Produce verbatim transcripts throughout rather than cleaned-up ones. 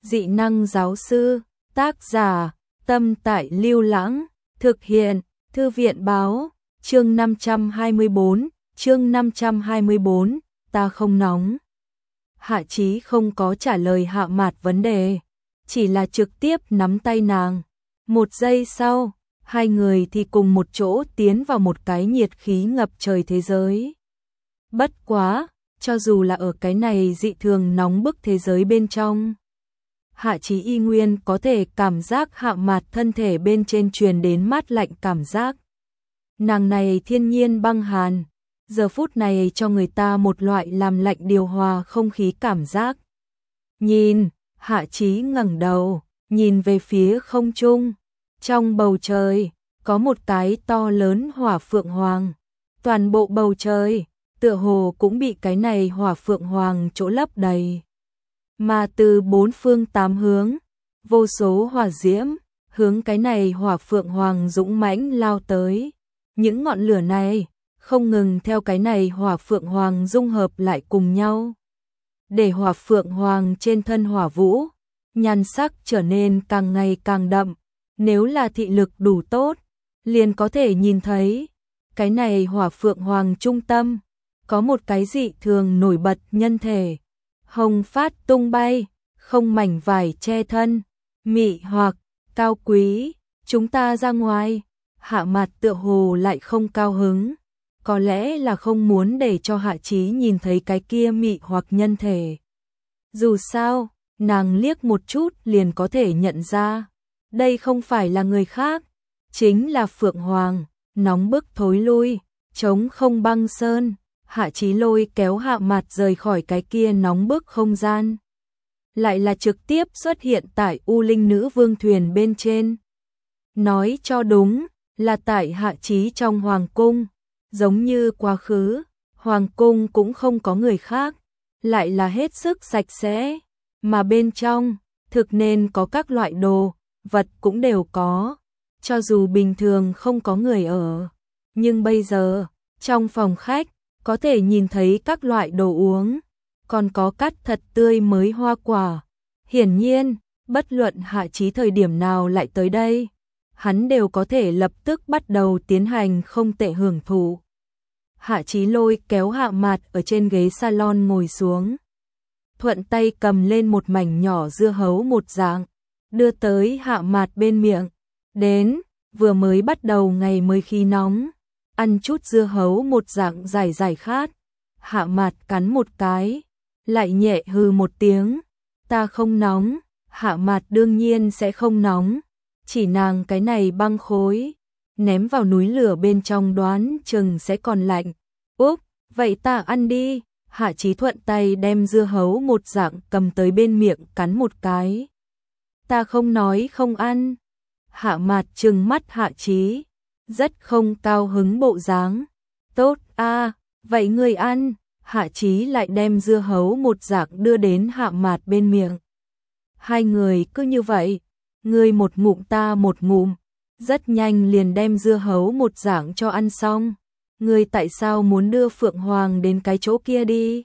dị năng giáo sư, tác giả, Tâm Tại Lưu Lãng, thực hiện, Thư viện báo, chương năm trăm hai mươi bốn, chương năm trăm hai mươi bốn, ta không nóng. Hạ Chí không có trả lời Hạ Mạt vấn đề, chỉ là trực tiếp nắm tay nàng. Một giây sau, hai người thì cùng một chỗ tiến vào một cái nhiệt khí ngập trời thế giới. Bất quá, cho dù là ở cái này dị thường nóng bức thế giới bên trong, Hạ Chí y nguyên có thể cảm giác Hạ Mạt thân thể bên trên truyền đến mát lạnh cảm giác. Nàng này thiên nhiên băng hàn, giờ phút này cho người ta một loại làm lạnh điều hòa không khí cảm giác. Nhìn, Hạ Chí ngẩng đầu, nhìn về phía không trung, trong bầu trời có một cái to lớn hỏa phượng hoàng, toàn bộ bầu trời tựa hồ cũng bị cái này hỏa phượng hoàng chỗ lấp đầy. Mà từ bốn phương tám hướng, vô số hỏa diễm hướng cái này hỏa phượng hoàng dũng mãnh lao tới. Những ngọn lửa này không ngừng theo cái này hỏa phượng hoàng dung hợp lại cùng nhau, để hỏa phượng hoàng trên thân hỏa vũ nhan sắc trở nên càng ngày càng đậm. Nếu là thị lực đủ tốt, liền có thể nhìn thấy cái này hỏa phượng hoàng trung tâm có một cái dị thường nổi bật nhân thể, hồng phát tung bay, không mảnh vải che thân, mị hoặc cao quý. Chúng ta ra ngoài. Hạ Mạt tựa hồ lại không cao hứng, có lẽ là không muốn để cho Hạ Chí nhìn thấy cái kia mị hoặc nhân thể. Dù sao, nàng liếc một chút liền có thể nhận ra, đây không phải là người khác, chính là Phượng Hoàng. Nóng bức thối lui, chống không băng sơn. Hạ Chí lôi kéo Hạ Mạt rời khỏi cái kia nóng bức không gian, lại là trực tiếp xuất hiện tại U Linh Nữ Vương thuyền bên trên. Nói cho đúng là tại Hạ Chí trong hoàng cung, giống như quá khứ, hoàng cung cũng không có người khác, lại là hết sức sạch sẽ, mà bên trong thực nên có các loại đồ vật cũng đều có, cho dù bình thường không có người ở, nhưng bây giờ trong phòng khách có thể nhìn thấy các loại đồ uống, còn có cắt thật tươi mới hoa quả. Hiển nhiên, bất luận Hạ Chí thời điểm nào lại tới đây, hắn đều có thể lập tức bắt đầu tiến hành không tệ hưởng thụ. Hạ Chí lôi kéo Hạ Mạt ở trên ghế salon ngồi xuống, thuận tay cầm lên một mảnh nhỏ dưa hấu một dạng, đưa tới Hạ Mạt bên miệng. Đến, vừa mới bắt đầu ngày mới khí nóng, ăn chút dưa hấu một dạng giải giải khát. Hạ Mạt cắn một cái, lại nhẹ hừ một tiếng. Ta không nóng. Hạ Mạt đương nhiên sẽ không nóng, chỉ nàng cái này băng khối ném vào núi lửa bên trong đoán chừng sẽ còn lạnh. Úp, vậy ta ăn đi. Hạ Chí thuận tay đem dưa hấu một dạng cầm tới bên miệng cắn một cái. Ta không nói không ăn. Hạ Mạt trừng mắt Hạ Chí, rất không cao hứng bộ dáng. Tốt a, vậy ngươi ăn. Hạ Chí lại đem dưa hấu một dạng đưa đến Hạ Mạt bên miệng. Hai người cứ như vậy, ngươi một ngụm ta một ngụm, rất nhanh liền đem dưa hấu một dạng cho ăn xong. Ngươi tại sao muốn đưa Phượng Hoàng đến cái chỗ kia đi?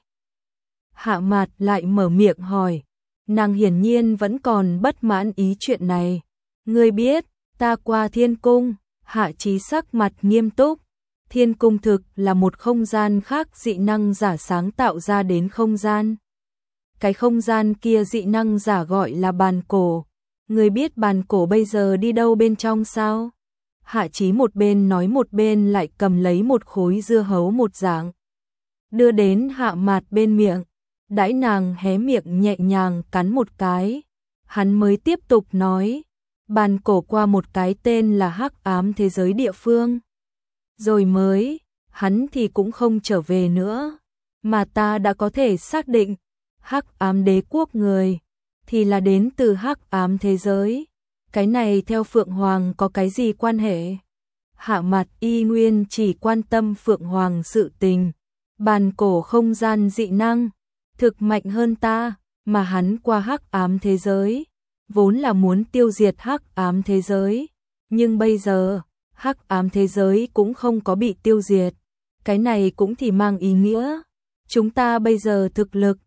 Hạ Mạt lại mở miệng hỏi, nàng hiển nhiên vẫn còn bất mãn ý chuyện này. Ngươi biết, ta qua thiên cung. Hạ Chí sắc mặt nghiêm túc. Thiên cung thực là một không gian khác dị năng giả sáng tạo ra đến không gian. Cái không gian kia dị năng giả gọi là bàn cổ. Người biết bàn cổ bây giờ đi đâu bên trong sao? Hạ Chí một bên nói một bên lại cầm lấy một khối dưa hấu một dạng, đưa đến Hạ Mạt bên miệng. Đãi nàng hé miệng nhẹ nhàng cắn một cái, hắn mới tiếp tục nói, bàn cổ qua một cái tên là Hắc Ám thế giới địa phương. Rồi mới, hắn thì cũng không trở về nữa, mà ta đã có thể xác định, Hắc Ám đế quốc người thì là đến từ Hắc Ám thế giới. Cái này theo Phượng Hoàng có cái gì quan hệ? Hạ Mạt y nguyên chỉ quan tâm Phượng Hoàng sự tình. Bàn cổ không gian dị năng thực mạnh hơn ta, mà hắn qua Hắc Ám thế giới vốn là muốn tiêu diệt Hắc Ám thế giới, nhưng bây giờ Hắc Ám thế giới cũng không có bị tiêu diệt. Cái này cũng thì mang ý nghĩa chúng ta bây giờ thực lực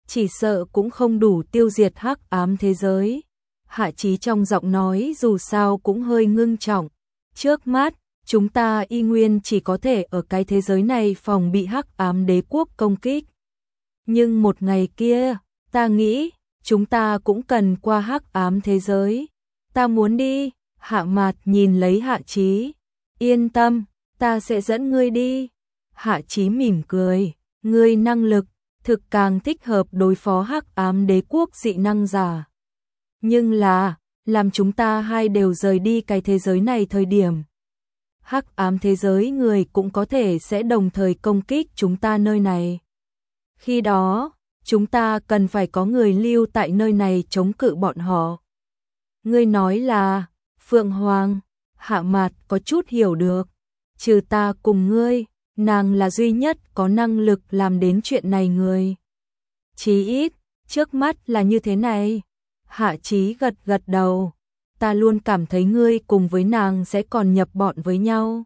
chỉ sợ cũng không đủ tiêu diệt hắc ám thế giới. Hạ Chí trong giọng nói dù sao cũng hơi ngưng trọng. Trước mắt, chúng ta y nguyên chỉ có thể ở cái thế giới này phòng bị hắc ám đế quốc công kích. Nhưng một ngày kia, ta nghĩ, chúng ta cũng cần qua hắc ám thế giới. Ta muốn đi. Hạ Mạt nhìn lấy Hạ Chí. Yên tâm, ta sẽ dẫn ngươi đi. Hạ Chí mỉm cười. Ngươi năng lực, thực càng thích hợp đối phó hắc ám đế quốc dị năng giả. Nhưng là, làm chúng ta hai đều rời đi cái thế giới này thời điểm. Hắc ám thế giới người cũng có thể sẽ đồng thời công kích chúng ta nơi này. Khi đó, chúng ta cần phải có người lưu tại nơi này chống cự bọn họ. Ngươi nói là, Phượng Hoàng. Hạ Mạt có chút hiểu được. Trừ ta cùng ngươi, nàng là duy nhất có năng lực làm đến chuyện này người. Chí ít, trước mắt là như thế này. Hạ Chí gật gật đầu. Ta luôn cảm thấy ngươi cùng với nàng sẽ còn nhập bọn với nhau.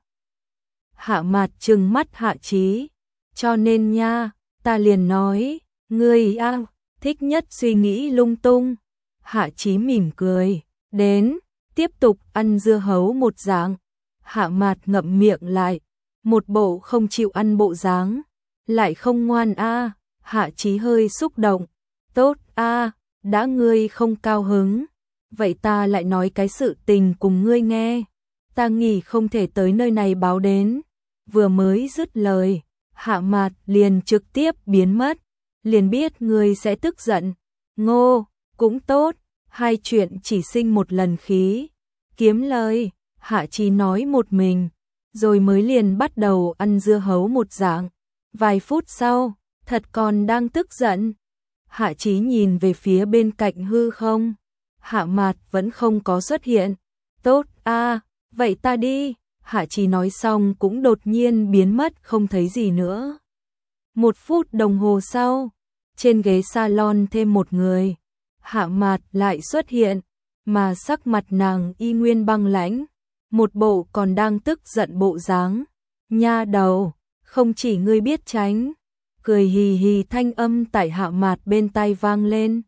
Hạ Mạt trừng mắt Hạ Chí. Cho nên nha, ta liền nói, ngươi à, thích nhất suy nghĩ lung tung. Hạ Chí mỉm cười. Đến, tiếp tục ăn dưa hấu một dạng. Hạ Mạt ngậm miệng lại. Một bộ không chịu ăn bộ dáng. Lại không ngoan a. Hạ Chí hơi xúc động. Tốt a, đã ngươi không cao hứng. Vậy ta lại nói cái sự tình cùng ngươi nghe. Ta nghĩ không thể tới nơi này báo đến. Vừa mới dứt lời, Hạ Mạt liền trực tiếp biến mất. Liền biết ngươi sẽ tức giận. Ngô, cũng tốt. Hai chuyện chỉ sinh một lần khí. Kiếm lời, Hạ Chí nói một mình. Rồi mới liền bắt đầu ăn dưa hấu một dạng. Vài phút sau, thật còn đang tức giận. Hạ Chí nhìn về phía bên cạnh hư không. Hạ Mạt vẫn không có xuất hiện. Tốt a, vậy ta đi. Hạ Chí nói xong cũng đột nhiên biến mất không thấy gì nữa. Một phút đồng hồ sau, trên ghế salon thêm một người. Hạ Mạt lại xuất hiện, mà sắc mặt nàng y nguyên băng lãnh. Một bộ còn đang tức giận bộ dáng. Nha đầu, không chỉ ngươi biết tránh. Cười hì hì thanh âm tại Hạ Mạt bên tai vang lên.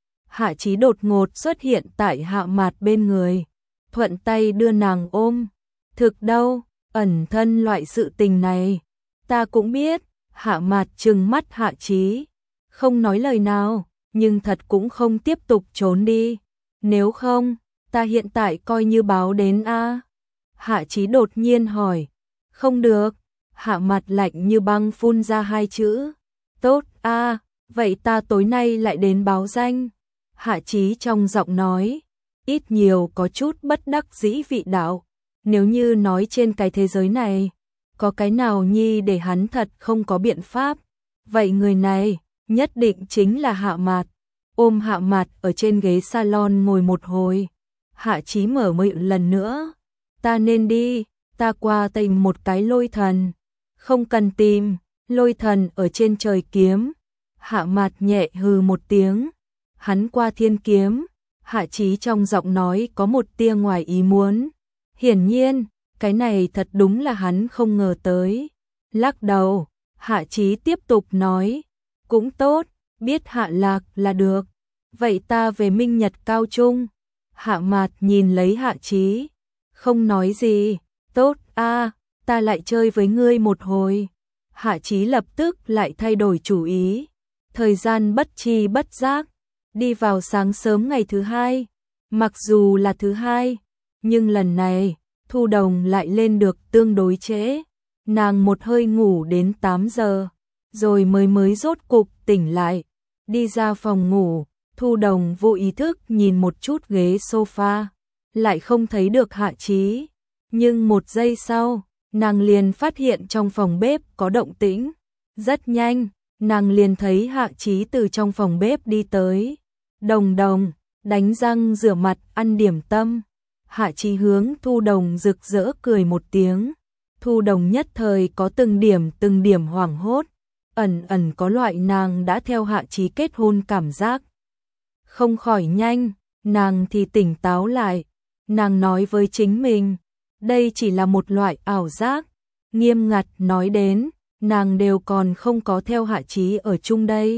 Hạ Chí đột ngột xuất hiện tại Hạ Mạt bên người. Thuận tay đưa nàng ôm. Thực đâu, ẩn thân loại sự tình này. Ta cũng biết. Hạ Mạt trừng mắt Hạ Chí. Không nói lời nào, nhưng thật cũng không tiếp tục trốn đi. Nếu không, ta hiện tại coi như báo đến a. Hạ Chí đột nhiên hỏi. Không được. Hạ Mạt lạnh như băng phun ra hai chữ. Tốt a, vậy ta tối nay lại đến báo danh. Hạ Chí trong giọng nói, ít nhiều có chút bất đắc dĩ vị đạo. Nếu như nói trên cái thế giới này, có cái nào nhi để hắn thật không có biện pháp. Vậy người này, nhất định chính là Hạ Mạt. Ôm Hạ Mạt ở trên ghế salon ngồi một hồi. Hạ Chí mở miệng lần nữa. Ta nên đi, ta qua tìm một cái lôi thần. Không cần tìm, lôi thần ở trên trời kiếm. Hạ Mạt nhẹ hừ một tiếng. Hắn qua thiên kiếm. Hạ Chí trong giọng nói có một tia ngoài ý muốn. Hiển nhiên, cái này thật đúng là hắn không ngờ tới. Lắc đầu, Hạ Chí tiếp tục nói. Cũng tốt, biết Hạ Lạc là được. Vậy ta về Minh Nhật Cao Trung. Hạ Mạt nhìn lấy Hạ Chí. Không nói gì. Tốt a, ta lại chơi với ngươi một hồi. Hạ Chí lập tức lại thay đổi chủ ý. Thời gian bất chi bất giác. Đi vào sáng sớm ngày thứ hai. Mặc dù là thứ hai, nhưng lần này, Thu Đồng lại lên được tương đối trễ. Nàng một hơi ngủ đến tám giờ, rồi mới mới rốt cục tỉnh lại. Đi ra phòng ngủ, Thu Đồng vô ý thức nhìn một chút ghế sofa, lại không thấy được Hạ Chí. Nhưng một giây sau, nàng liền phát hiện trong phòng bếp có động tĩnh. Rất nhanh, nàng liền thấy Hạ Chí từ trong phòng bếp đi tới. Đồng Đồng, đánh răng rửa mặt ăn điểm tâm. Hạ Chí hướng Thu Đồng rực rỡ cười một tiếng. Thu Đồng nhất thời có từng điểm từng điểm hoảng hốt. Ẩn ẩn có loại nàng đã theo Hạ Chí kết hôn cảm giác. Không khỏi nhanh, nàng thì tỉnh táo lại. Nàng nói với chính mình, đây chỉ là một loại ảo giác. Nghiêm ngặt nói đến, nàng đều còn không có theo Hạ Chí ở chung đây.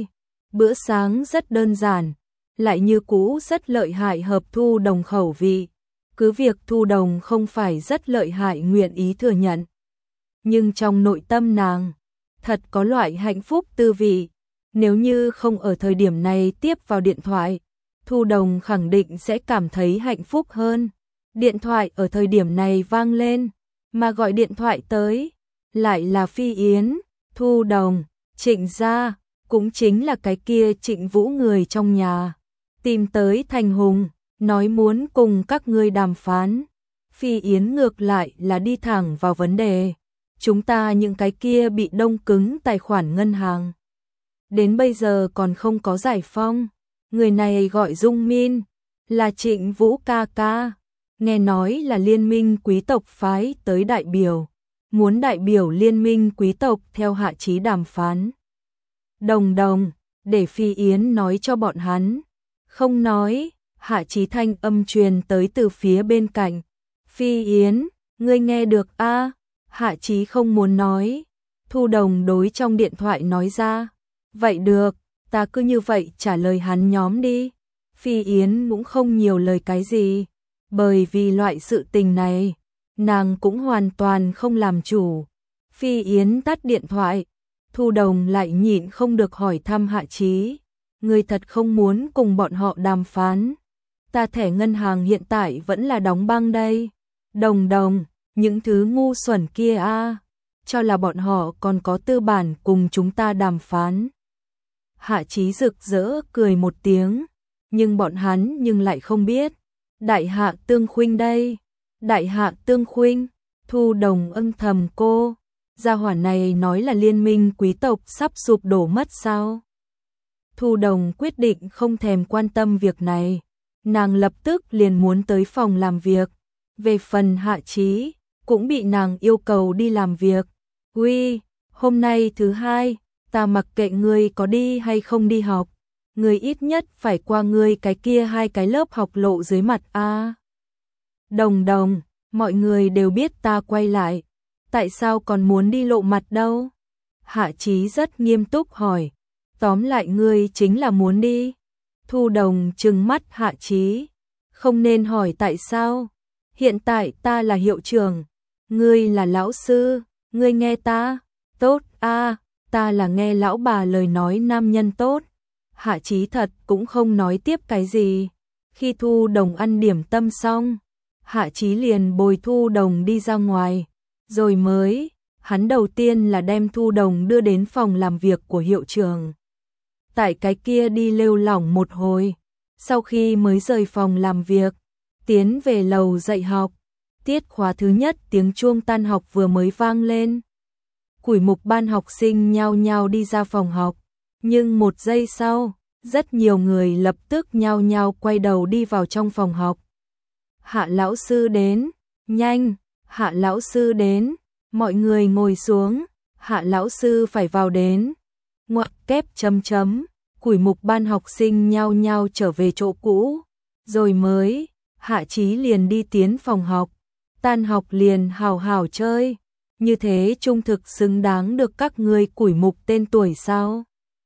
Bữa sáng rất đơn giản, lại như cũ rất lợi hại hợp Thu Đồng khẩu vị. Cứ việc Thu Đồng không phải rất lợi hại nguyện ý thừa nhận. Nhưng trong nội tâm nàng, thật có loại hạnh phúc tư vị. Nếu như không ở thời điểm này tiếp vào điện thoại, Thu Đồng khẳng định sẽ cảm thấy hạnh phúc hơn. Điện thoại ở thời điểm này vang lên, mà gọi điện thoại tới, lại là Phi Yến, Thu Đồng, Trịnh gia, cũng chính là cái kia Trịnh Vũ người trong nhà. Tìm tới Thành Hùng, nói muốn cùng các ngươi đàm phán. Phi Yến ngược lại là đi thẳng vào vấn đề. Chúng ta những cái kia bị đông cứng tài khoản ngân hàng. Đến bây giờ còn không có giải phong. Người này gọi Dung Min, là Trịnh Vũ ca ca. Nghe nói là liên minh quý tộc phái tới đại biểu. Muốn đại biểu liên minh quý tộc theo Hạ Chí đàm phán. Đồng đồng, để Phi Yến nói cho bọn hắn. Không nói, Hạ Chí thanh âm truyền tới từ phía bên cạnh. Phi Yến, ngươi nghe được a? Hạ Chí không muốn nói. Thu Đồng đối trong điện thoại nói ra. Vậy được, ta cứ như vậy trả lời hắn nhóm đi. Phi Yến cũng không nhiều lời cái gì. Bởi vì loại sự tình này, nàng cũng hoàn toàn không làm chủ. Phi Yến tắt điện thoại. Thu Đồng lại nhịn không được hỏi thăm Hạ Chí. Ngươi thật không muốn cùng bọn họ đàm phán. Ta thẻ ngân hàng hiện tại vẫn là đóng băng đây. Đồng đồng, những thứ ngu xuẩn kia a, cho là bọn họ còn có tư bản cùng chúng ta đàm phán. Hạ Chí rực rỡ cười một tiếng, nhưng bọn hắn nhưng lại không biết. Đại Hạ Tương Khuynh đây. Đại Hạ Tương Khuynh, Thu Đồng âm thầm cô. Gia hỏa này nói là liên minh quý tộc sắp sụp đổ mất sao? Thu Đồng quyết định không thèm quan tâm việc này. Nàng lập tức liền muốn tới phòng làm việc. Về phần Hạ Chí, cũng bị nàng yêu cầu đi làm việc. Uy, hôm nay thứ hai, ta mặc kệ ngươi có đi hay không đi học. Ngươi ít nhất phải qua ngươi cái kia hai cái lớp học lộ dưới mặt a. Đồng đồng, mọi người đều biết ta quay lại. Tại sao còn muốn đi lộ mặt đâu? Hạ Chí rất nghiêm túc hỏi. Tóm lại ngươi chính là muốn đi. Thu Đồng trừng mắt Hạ Chí. Không nên hỏi tại sao. Hiện tại ta là hiệu trưởng. Ngươi là lão sư. Ngươi nghe ta. Tốt a, ta là nghe lão bà lời nói nam nhân tốt. Hạ Chí thật cũng không nói tiếp cái gì. Khi Thu Đồng ăn điểm tâm xong, Hạ Chí liền bồi Thu Đồng đi ra ngoài. Rồi mới, hắn đầu tiên là đem Thu Đồng đưa đến phòng làm việc của hiệu trưởng. Tại cái kia đi lêu lỏng một hồi, sau khi mới rời phòng làm việc, tiến về lầu dạy học. Tiết khóa thứ nhất tiếng chuông tan học vừa mới vang lên. Củi mục ban học sinh nhao nhao đi ra phòng học, nhưng một giây sau, rất nhiều người lập tức nhao nhao quay đầu đi vào trong phòng học. Hạ lão sư đến, nhanh, Hạ lão sư đến, mọi người ngồi xuống, Hạ lão sư phải vào đến. Ngoặc kép chấm chấm, củi mục ban học sinh nhao nhao trở về chỗ cũ, rồi mới, Hạ Chí liền đi tiến phòng học, tan học liền hào hào chơi, như thế trung thực xứng đáng được các ngươi củi mục tên tuổi sao?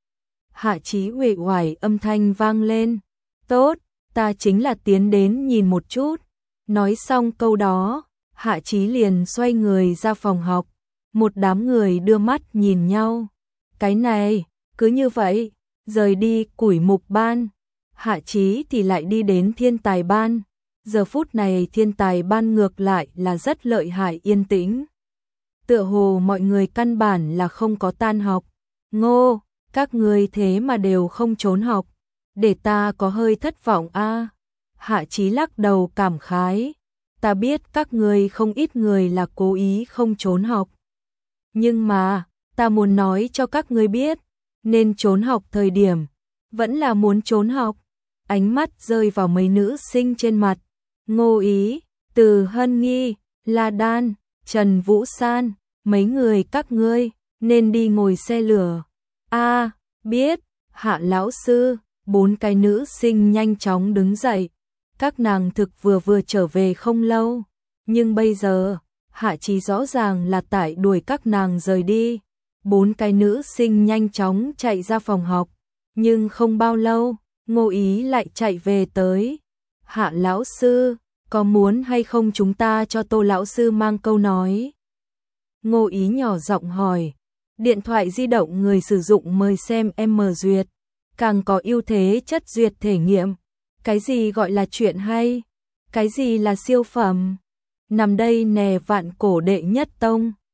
Hạ Chí uể oải âm thanh vang lên, tốt, ta chính là tiến đến nhìn một chút. Nói xong câu đó, Hạ Chí liền xoay người ra phòng học, một đám người đưa mắt nhìn nhau. Cái này, cứ như vậy, rời đi củi mục ban, Hạ Chí thì lại đi đến thiên tài ban. Giờ phút này thiên tài ban ngược lại là rất lợi hại yên tĩnh. Tựa hồ mọi người căn bản là không có tan học. Ngô, các người thế mà đều không trốn học, để ta có hơi thất vọng a. Hạ Chí lắc đầu cảm khái. Ta biết các người không ít người là cố ý không trốn học. Nhưng mà, ta muốn nói cho các ngươi biết, nên trốn học thời điểm, vẫn là muốn trốn học. Ánh mắt rơi vào mấy nữ sinh trên mặt. Ngô Ý, Từ Hân Nghi, La Đan, Trần Vũ San, mấy người các ngươi, nên đi ngồi xe lửa. A, biết, Hạ lão sư, bốn cái nữ sinh nhanh chóng đứng dậy. Các nàng thực vừa vừa trở về không lâu, nhưng bây giờ, Hạ Chí rõ ràng là tại đuổi các nàng rời đi. Bốn cái nữ sinh nhanh chóng chạy ra phòng học, Nhưng không bao lâu, Ngô Ý lại chạy về tới. Hạ lão sư, có muốn hay không chúng ta cho Tô lão sư mang câu nói? Ngô Ý nhỏ giọng hỏi. Điện thoại di động người sử dụng mời xem em mở duyệt, càng có ưu thế chất duyệt thể nghiệm. Cái gì gọi là chuyện hay? Cái gì là siêu phẩm? Nằm đây nè vạn cổ đệ nhất tông.